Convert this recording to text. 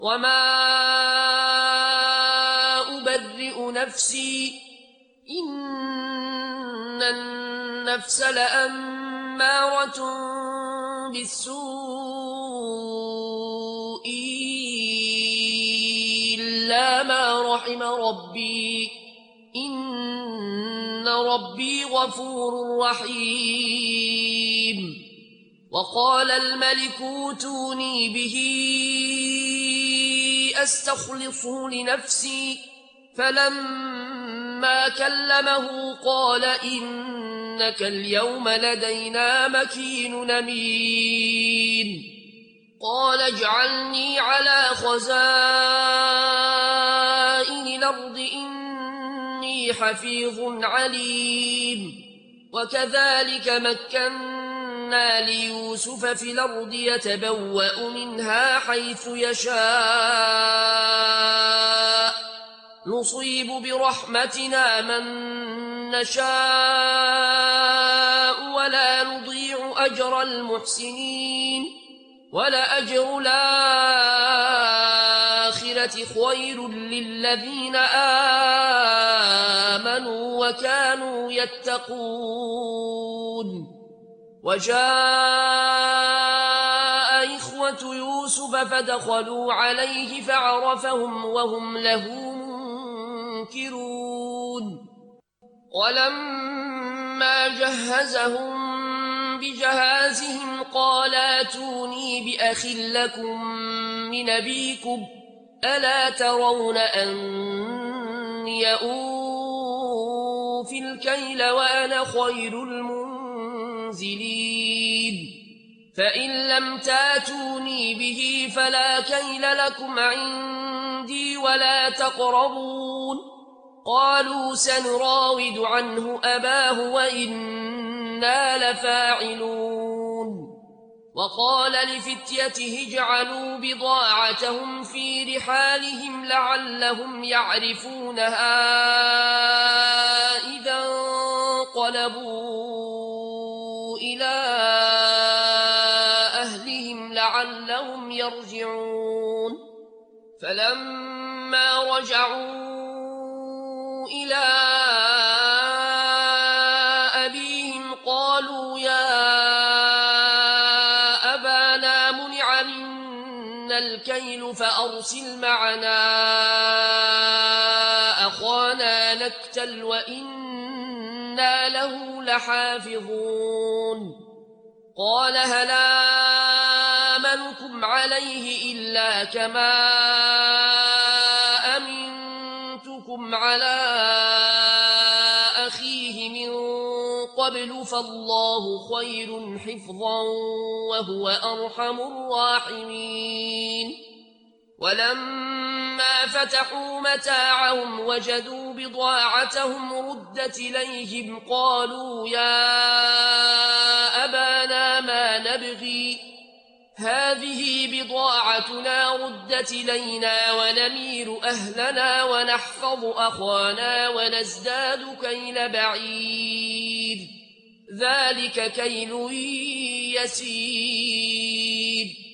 وما أبرئ نفسي إن النفس لأمارة بالسوء إلا ما رحم ربي إن ربي غفور رحيم. وقال الملك اوتوني به أستخلصه لنفسي فلما كلمه قال إنك اليوم لدينا مكين أمين. قال اجعلني على خزائن الأرض إني حفيظ عليم. وكذلك مكنا ليوسف في الأرض يتبوأ منها حيث يشاء نصيب برحمتنا من نشاء ولا نضيع أجر المحسنين. ولأجر الآخرة خير للذين آمنوا وكانوا يتقون. وجاء إخوة يوسف فدخلوا عليه فعرفهم وهم له منكرون. ولما جهزهم بجهازهم قال اتوني بأخ لكم من أبيكم ألا ترون أني أوفي الكيل وأنا خير المنزلين. فإن لم تاتوني به فلا كيل لكم عندي ولا تقربون. قالوا سنراود عنه أباه وإنا لفاعلون. وقال لفتيته اجعلوا بضاعتهم في رحالهم لعلهم يعرفونها إذا انقلبوا إلى أهلهم لعلهم يرجعون. فلما رجعوا إلى أبيهم قالوا يا أبانا منع منا الكيل فأرسل معنا أخانا نكتل وإنا له لحافظون. قال هل آمنكم عليه إلا كما أمنتكم على أخيه من قبل فالله خير حفظا وهو أرحم الراحمين. ولما فتحوا متاعهم وجدوا بضاعتهم ردت إليهم قالوا يا أبانا ما نبغي هذه بضاعتنا ردت إلينا ونمير أهلنا ونحفظ أخانا ونزداد كيل بعير ذلك كيل يسير.